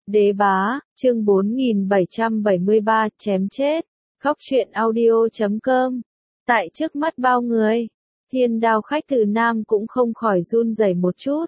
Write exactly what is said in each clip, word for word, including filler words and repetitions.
Đế bá, chương bốn nghìn bảy trăm bảy mươi ba, chém chết. Góc truyện audio chấm com. Tại trước mắt bao người, Thiên Đao khách từ Nam cũng không khỏi run rẩy một chút.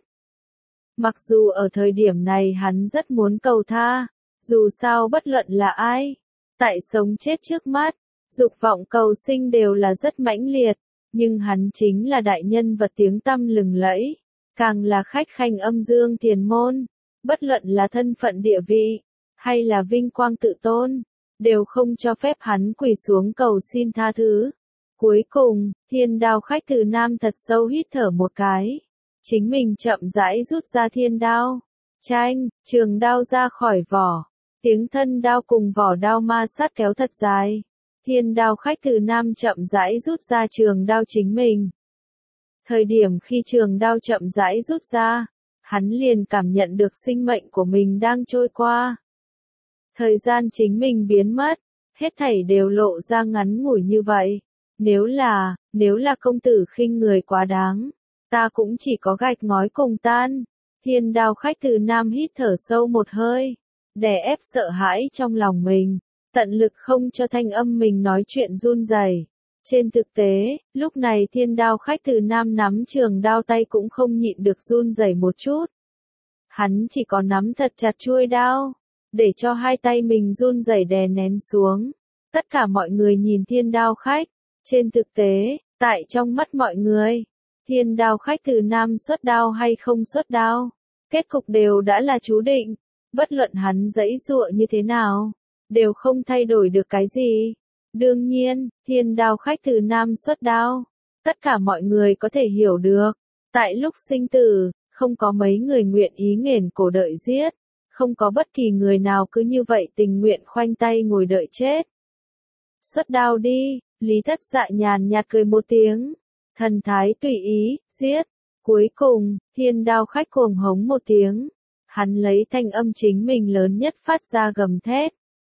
Mặc dù ở thời điểm này hắn rất muốn cầu tha, dù sao bất luận là ai, tại sống chết trước mắt, dục vọng cầu sinh đều là rất mãnh liệt, nhưng hắn chính là đại nhân vật tiếng tăm lừng lẫy, càng là khách khanh âm dương tiền môn, bất luận là thân phận địa vị, hay là vinh quang tự tôn, đều không cho phép hắn quỳ xuống cầu xin tha thứ. Cuối cùng, Thiên Đao khách từ Nam thật sâu hít thở một cái, chính mình chậm rãi rút ra thiên đao, chanh, trường đao ra khỏi vỏ, tiếng thân đao cùng vỏ đao ma sát kéo thật dài. Thiên Đao khách từ Nam chậm rãi rút ra trường đao chính mình. Thời điểm khi trường đao chậm rãi rút ra, hắn liền cảm nhận được sinh mệnh của mình đang trôi qua. Thời gian chính mình biến mất, hết thảy đều lộ ra ngắn ngủi như vậy. Nếu là, nếu là công tử khinh người quá đáng, ta cũng chỉ có gạch ngói cùng tan. Thiên Đao khách từ Nam hít thở sâu một hơi, đè ép sợ hãi trong lòng mình, tận lực không cho thanh âm mình nói chuyện run rẩy. Trên thực tế, lúc này Thiên Đao khách từ Nam nắm trường đao tay cũng không nhịn được run rẩy một chút. Hắn chỉ có nắm thật chặt chuôi đao, để cho hai tay mình run rẩy đè nén xuống. Tất cả mọi người nhìn Thiên Đao khách. Trên thực tế, tại trong mắt mọi người, Thiên Đao khách từ Nam xuất đao hay không xuất đao, kết cục đều đã là chú định. Bất luận hắn giãy giụa như thế nào, đều không thay đổi được cái gì. Đương nhiên, Thiên Đao khách từ Nam xuất đao, tất cả mọi người có thể hiểu được. Tại lúc sinh tử, không có mấy người nguyện ý nghển cổ đợi giết, không có bất kỳ người nào cứ như vậy tình nguyện khoanh tay ngồi đợi chết. Xuất đao đi, Lý Thất Dạ nhàn nhạt cười một tiếng, thần thái tùy ý, giết. Cuối cùng, Thiên Đao khách cuồng hống một tiếng, hắn lấy thanh âm chính mình lớn nhất phát ra gầm thét,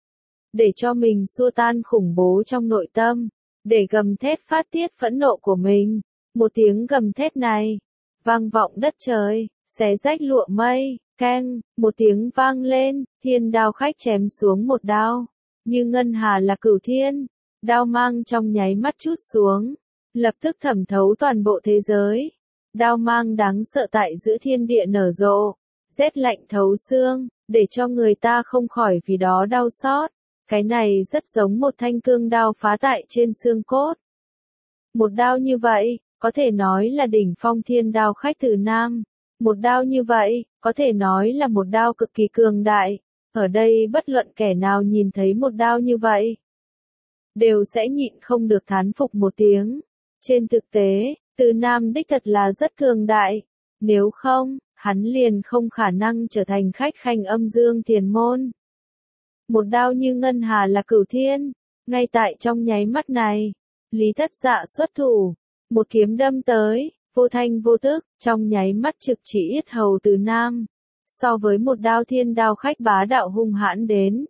để cho mình xua tan khủng bố trong nội tâm, để gầm thét phát tiết phẫn nộ của mình. Một tiếng gầm thét này, vang vọng đất trời, xé rách lụa mây, keng, một tiếng vang lên, Thiên Đao khách chém xuống một đao, như ngân hà là cửu thiên, đao mang trong nháy mắt chút xuống, lập tức thẩm thấu toàn bộ thế giới. Đao mang đáng sợ tại giữa thiên địa nở rộ, rét lạnh thấu xương, để cho người ta không khỏi vì đó đau xót. Cái này rất giống một thanh cương đao phá tại trên xương cốt. Một đao như vậy, có thể nói là đỉnh phong Thiên Đao khách từ Nam. Một đao như vậy, có thể nói là một đao cực kỳ cường đại. Ở đây bất luận kẻ nào nhìn thấy một đao như vậy, đều sẽ nhịn không được thán phục một tiếng. Trên thực tế, từ Nam đích thật là rất cường đại. Nếu không, hắn liền không khả năng trở thành khách khanh âm dương tiền môn. Một đao như ngân hà là cửu thiên, ngay tại trong nháy mắt này, Lý Thất Dạ xuất thủ, một kiếm đâm tới, vô thanh vô tức, trong nháy mắt trực chỉ yết hầu từ Nam. So với một đao Thiên Đao khách bá đạo hung hãn đến,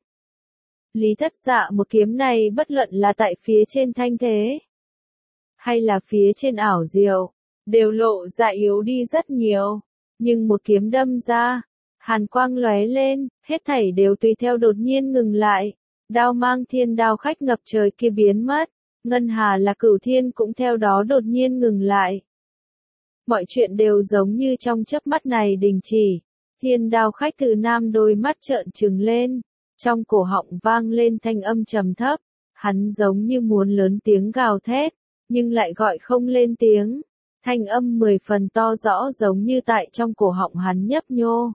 Lý Thất Dạ một kiếm này bất luận là tại phía trên thanh thế, hay là phía trên ảo diệu, đều lộ ra yếu đi rất nhiều. Nhưng một kiếm đâm ra, hàn quang lóe lên, hết thảy đều tùy theo đột nhiên ngừng lại. Đao mang Thiên Đao khách ngập trời kia biến mất, ngân hà là cửu thiên cũng theo đó đột nhiên ngừng lại. Mọi chuyện đều giống như trong chớp mắt này đình chỉ. Thiên Đao khách từ Nam đôi mắt trợn trừng lên, trong cổ họng vang lên thanh âm trầm thấp, hắn giống như muốn lớn tiếng gào thét, nhưng lại gọi không lên tiếng. Thanh âm mười phần to rõ giống như tại trong cổ họng hắn nhấp nhô.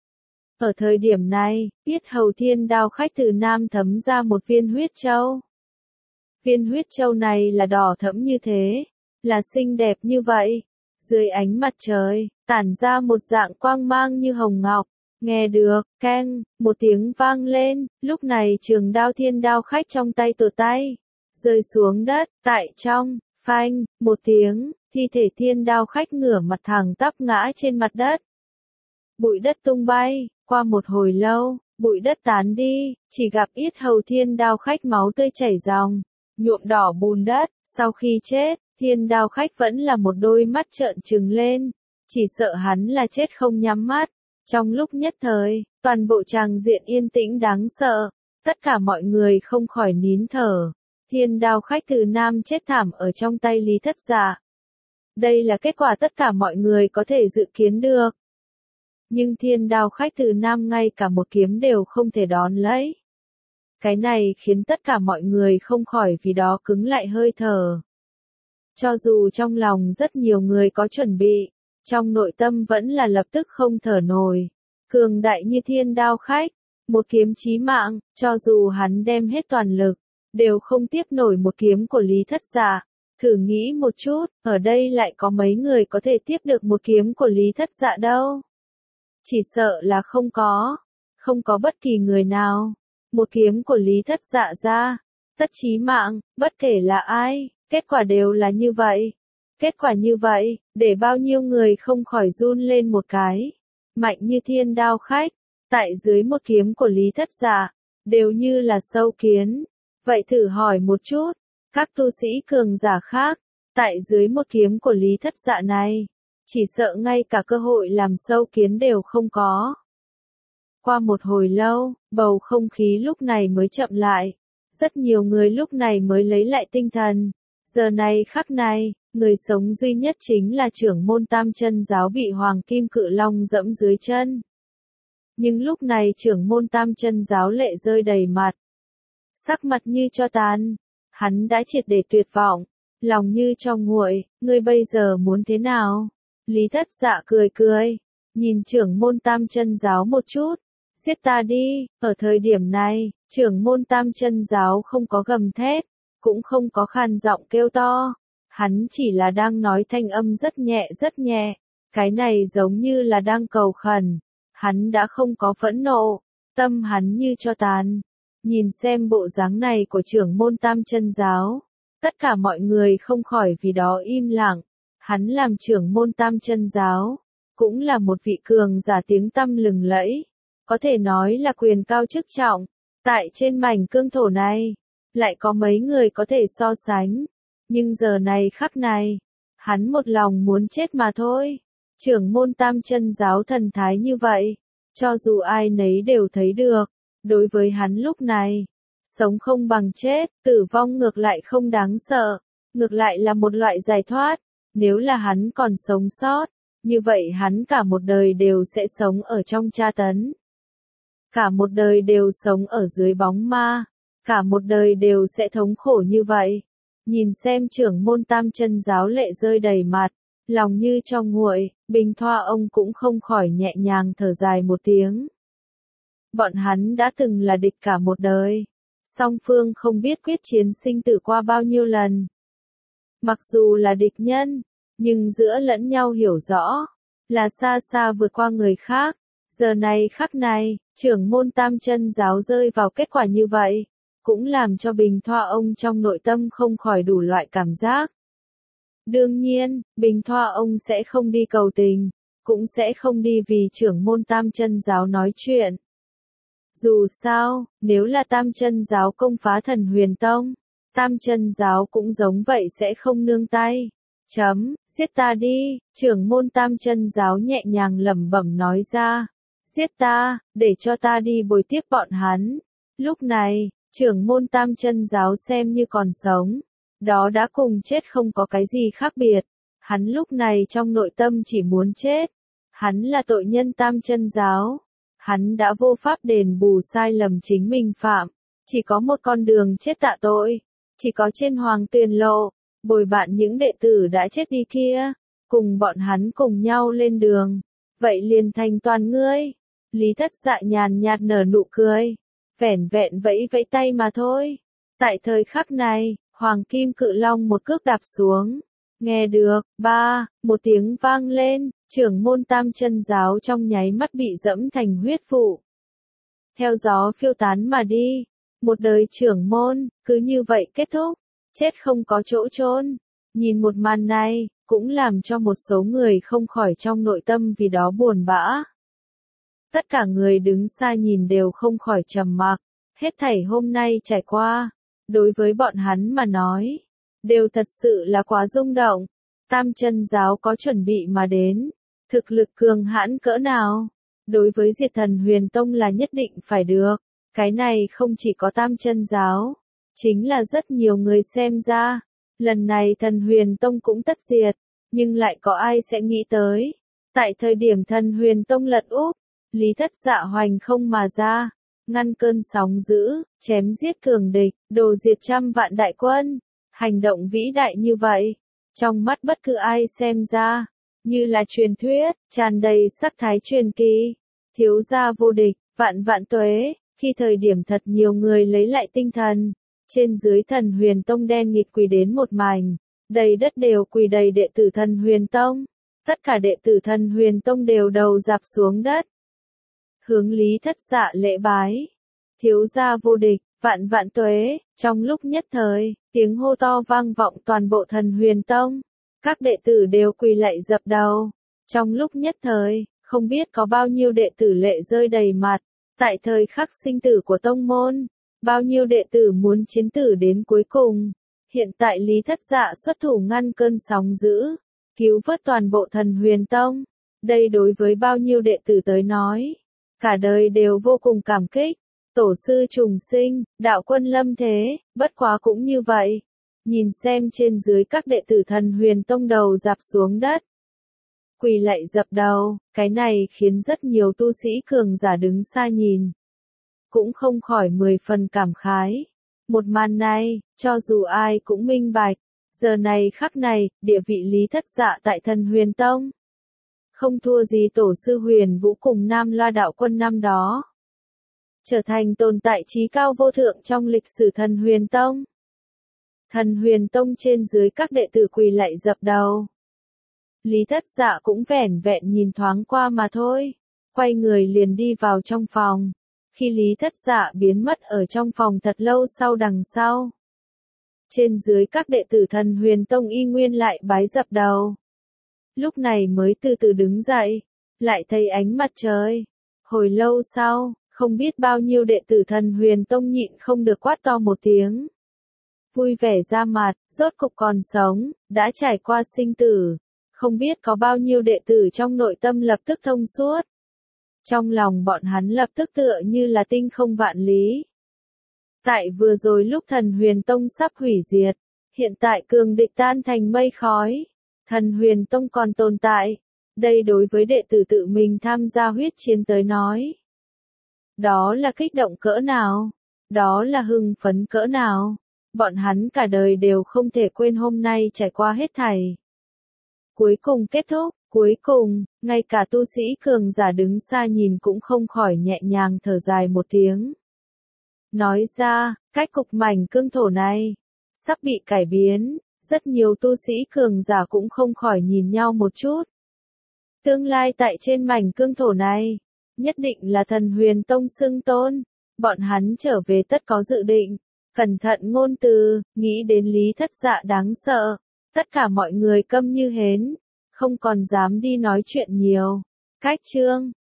Ở thời điểm này, yết hầu Thiên Đao khách từ Nam thấm ra một viên huyết châu. Viên huyết châu này là đỏ thẫm như thế, là xinh đẹp như vậy. Dưới ánh mặt trời, tản ra một dạng quang mang như hồng ngọc. Nghe được, keng, một tiếng vang lên, lúc này trường đao Thiên Đao khách trong tay tuột tay, rơi xuống đất, tại trong, phanh, một tiếng, thi thể Thiên Đao khách ngửa mặt thẳng tắp ngã trên mặt đất. Bụi đất tung bay, qua một hồi lâu, bụi đất tán đi, chỉ gặp yết hầu Thiên Đao khách máu tươi chảy ròng, nhuộm đỏ bùn đất. Sau khi chết, Thiên Đao khách vẫn là một đôi mắt trợn trừng lên, chỉ sợ hắn là chết không nhắm mắt. Trong lúc nhất thời, Toàn bộ tràng diện yên tĩnh đáng sợ, tất cả mọi người không khỏi nín thở. Thiên đao khách từ Nam chết thảm ở trong tay Lý Thất Dạ. Đây là kết quả tất cả mọi người có thể dự kiến được. Nhưng thiên đao khách từ Nam ngay cả một kiếm đều không thể đón lấy. Cái này khiến tất cả mọi người không khỏi vì đó cứng lại hơi thở. Cho dù trong lòng rất nhiều người có chuẩn bị, trong nội tâm vẫn là lập tức không thở nổi. Cường đại như thiên đao khách, một kiếm chí mạng, cho dù hắn đem hết toàn lực, đều không tiếp nổi một kiếm của Lý Thất Dạ. Thử nghĩ một chút, ở đây lại có mấy người có thể tiếp được một kiếm của Lý Thất Dạ đâu. Chỉ sợ là không có, không có bất kỳ người nào. Một kiếm của Lý Thất Dạ ra, tất chí mạng, bất kể là ai, kết quả đều là như vậy. Kết quả như vậy, để bao nhiêu người không khỏi run lên một cái. Mạnh như thiên đao khách, tại dưới một kiếm của Lý Thất Dạ, đều như là sâu kiến. Vậy thử hỏi một chút, các tu sĩ cường giả khác, tại dưới một kiếm của Lý Thất Dạ này, chỉ sợ ngay cả cơ hội làm sâu kiến đều không có. Qua một hồi lâu, bầu không khí lúc này mới chậm lại. Rất nhiều người lúc này mới lấy lại tinh thần. Giờ này khắc này, người sống duy nhất chính là trưởng môn Tam Chân Giáo bị Hoàng Kim Cự Long dẫm dưới chân. Nhưng lúc này trưởng môn Tam Chân Giáo lệ rơi đầy mặt. Sắc mặt như tro tàn, hắn đã triệt để tuyệt vọng, lòng như tro nguội, ngươi bây giờ muốn thế nào? Lý Thất Dạ cười cười, nhìn trưởng môn Tam Chân Giáo một chút, giết ta đi. Ở thời điểm này, trưởng môn Tam Chân Giáo không có gầm thét, cũng không có khan giọng kêu to, hắn chỉ là đang nói thanh âm rất nhẹ rất nhẹ, cái này giống như là đang cầu khẩn, hắn đã không có phẫn nộ, tâm hắn như tro tàn. Nhìn xem bộ dáng này của trưởng môn Tam Chân Giáo, tất cả mọi người không khỏi vì đó im lặng. Hắn làm trưởng môn Tam Chân Giáo, cũng là một vị cường giả tiếng tăm lừng lẫy, có thể nói là quyền cao chức trọng. Tại trên mảnh cương thổ này, lại có mấy người có thể so sánh, nhưng giờ này khắc này, hắn một lòng muốn chết mà thôi. Trưởng môn Tam Chân Giáo thần thái như vậy, cho dù ai nấy đều thấy được, đối với hắn lúc này, sống không bằng chết, tử vong ngược lại không đáng sợ, ngược lại là một loại giải thoát. Nếu là hắn còn sống sót, như vậy hắn cả một đời đều sẽ sống ở trong tra tấn. Cả một đời đều sống ở dưới bóng ma, cả một đời đều sẽ thống khổ như vậy. Nhìn xem trưởng môn Tam Chân Giáo lệ rơi đầy mặt, lòng như tro nguội, Bình Thoa ông cũng không khỏi nhẹ nhàng thở dài một tiếng. Bọn hắn đã từng là địch cả một đời, song phương không biết quyết chiến sinh tử qua bao nhiêu lần. Mặc dù là địch nhân, nhưng giữa lẫn nhau hiểu rõ, là xa xa vượt qua người khác. Giờ này khắc này, trưởng môn Tam Chân Giáo rơi vào kết quả như vậy, cũng làm cho Bình Thoa ông trong nội tâm không khỏi đủ loại cảm giác. Đương nhiên, Bình Thoa ông sẽ không đi cầu tình, cũng sẽ không đi vì trưởng môn Tam Chân Giáo nói chuyện. Dù sao, nếu là Tam Chân Giáo công phá Thần Huyền Tông, Tam Chân Giáo cũng giống vậy sẽ không nương tay. Chấm, giết ta đi, trưởng môn Tam Chân Giáo nhẹ nhàng lẩm bẩm nói ra. Giết ta, để cho ta đi bồi tiếp bọn hắn. Lúc này, trưởng môn Tam Chân Giáo xem như còn sống, đó đã cùng chết không có cái gì khác biệt. Hắn lúc này trong nội tâm chỉ muốn chết. Hắn là tội nhân Tam Chân Giáo. Hắn đã vô pháp đền bù sai lầm chính mình phạm. Chỉ có một con đường chết tạ tội. Chỉ có trên Hoàng Tuyền Lộ, bồi bạn những đệ tử đã chết đi kia, cùng bọn hắn cùng nhau lên đường. Vậy liền thành toàn ngươi. Lý Thất Dạ nhàn nhạt nở nụ cười, vẻn vẹn vẫy vẫy tay mà thôi. Tại thời khắc này, Hoàng Kim Cự Long một cước đạp xuống. Nghe được, ba, một tiếng vang lên, trưởng môn Tam Chân Giáo trong nháy mắt bị dẫm thành huyết vụ. Theo gió phiêu tán mà đi, một đời trưởng môn, cứ như vậy kết thúc, chết không có chỗ chôn. Nhìn một màn này, cũng làm cho một số người không khỏi trong nội tâm vì đó buồn bã. Tất cả người đứng xa nhìn đều không khỏi trầm mặc, hết thảy hôm nay trải qua, đối với bọn hắn mà nói, đều thật sự là quá rung động. Tam Chân Giáo có chuẩn bị mà đến, thực lực cường hãn cỡ nào, đối với diệt thần huyền tông là nhất định phải được. Cái này không chỉ có tam chân giáo, chính là rất nhiều người xem ra, lần này thần huyền tông cũng tất diệt, nhưng lại có ai sẽ nghĩ tới. Tại thời điểm thần huyền tông lật úp, Lý Thất Dạ hoành không mà ra, ngăn cơn sóng dữ, chém giết cường địch, đồ diệt trăm vạn đại quân. Hành động vĩ đại như vậy, trong mắt bất cứ ai xem ra, như là truyền thuyết, tràn đầy sắc thái truyền kỳ. Thiếu gia vô địch, vạn vạn tuế, khi thời điểm thật nhiều người lấy lại tinh thần, trên dưới thần huyền tông đen nghịt quỳ đến một mảnh, đầy đất đều quỳ đầy đệ tử thần huyền tông. Tất cả đệ tử thần huyền tông đều đầu dạp xuống đất. Hướng Lý Thất Dạ lễ bái. Thiếu gia vô địch, vạn vạn tuế, trong lúc nhất thời, tiếng hô to vang vọng toàn bộ thần huyền tông. Các đệ tử đều quỳ lạy dập đầu. Trong lúc nhất thời, không biết có bao nhiêu đệ tử lệ rơi đầy mặt. Tại thời khắc sinh tử của tông môn, bao nhiêu đệ tử muốn chiến tử đến cuối cùng. Hiện tại Lý Thất Dạ xuất thủ ngăn cơn sóng dữ, cứu vớt toàn bộ thần huyền tông. Đây đối với bao nhiêu đệ tử tới nói, cả đời đều vô cùng cảm kích. Tổ sư trùng sinh, đạo quân lâm thế, bất quá cũng như vậy. Nhìn xem trên dưới các đệ tử thần huyền tông đầu dạp xuống đất, quỳ lạy dập đầu, cái này khiến rất nhiều tu sĩ cường giả đứng xa nhìn, cũng không khỏi mười phần cảm khái. Một màn này, cho dù ai cũng minh bạch, giờ này khắc này, địa vị Lý Thất Dạ tại thần huyền tông, không thua gì tổ sư huyền vũ cùng Nam Loa đạo quân năm đó. Trở thành tồn tại trí cao vô thượng trong lịch sử thần huyền tông. Thần huyền tông trên dưới các đệ tử quỳ lạy dập đầu. Lý Thất Dạ cũng vẻn vẹn nhìn thoáng qua mà thôi, quay người liền đi vào trong phòng. Khi Lý Thất Dạ biến mất ở trong phòng thật lâu sau đằng sau, trên dưới các đệ tử thần huyền tông y nguyên lại bái dập đầu. Lúc này mới từ từ đứng dậy, lại thấy ánh mặt trời. Hồi lâu sau, không biết bao nhiêu đệ tử thần huyền tông nhịn không được quát to một tiếng. Vui vẻ ra mặt, rốt cục còn sống, đã trải qua sinh tử. Không biết có bao nhiêu đệ tử trong nội tâm lập tức thông suốt. Trong lòng bọn hắn lập tức tựa như là tinh không vạn lý. Tại vừa rồi lúc thần huyền tông sắp hủy diệt, hiện tại cường địch tan thành mây khói. Thần huyền tông còn tồn tại. Đây đối với đệ tử tự mình tham gia huyết chiến tới nói, đó là kích động cỡ nào, đó là hưng phấn cỡ nào. Bọn hắn cả đời đều không thể quên hôm nay trải qua hết thảy. Cuối cùng kết thúc, cuối cùng, ngay cả tu sĩ cường giả đứng xa nhìn cũng không khỏi nhẹ nhàng thở dài một tiếng. Nói ra, cách cục mảnh cương thổ này, sắp bị cải biến, rất nhiều tu sĩ cường giả cũng không khỏi nhìn nhau một chút. Tương lai tại trên mảnh cương thổ này, nhất định là thần huyền tông xưng tôn, bọn hắn trở về tất có dự định. Cẩn thận ngôn từ, nghĩ đến Lý Thất Dạ đáng sợ. Tất cả mọi người câm như hến, không còn dám đi nói chuyện nhiều. Cách chương